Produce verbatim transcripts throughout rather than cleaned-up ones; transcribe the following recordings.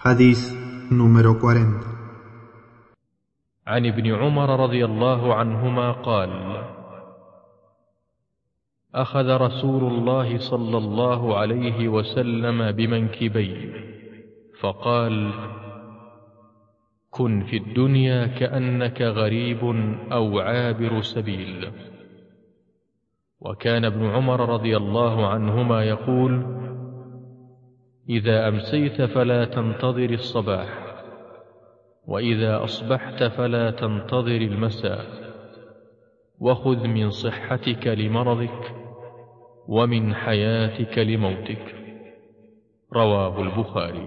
Hadís número cuarenta. عن ابن عمر رضي الله عنهما قال: أخذ رسول الله صلى الله عليه وسلم بمنكبي فقال: كن في الدنيا كأنك غريب أو عابر سبيل. وكان ابن عمر رضي الله عنهما يقول: إذا أمسيت فلا تنتظر الصباح، وإذا أصبحت فلا تنتظر المساء، وخذ من صحتك لمرضك ومن حياتك لموتك. رواه البخاري.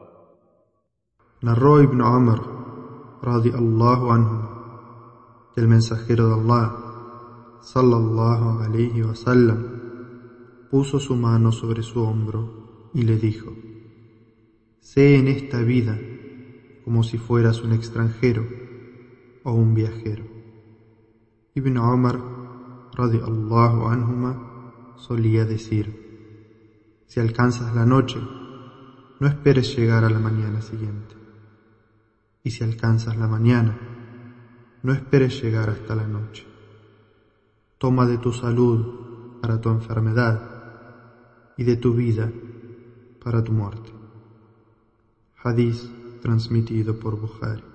Narró Ibn Umar, radiallahu anhu, que el mensajero de Allah, sallallahu alayhi wa sallam, puso su mano sobre su hombro y le dijo: sé en esta vida como si fueras un extranjero o un viajero. Ibn Umar, radiallahu anhuma, solía decir: si alcanzas la noche, no esperes llegar a la mañana siguiente. Y si alcanzas la mañana, no esperes llegar hasta la noche. Toma de tu salud para tu enfermedad y de tu vida para tu muerte. Hadís transmitido por Bukhari.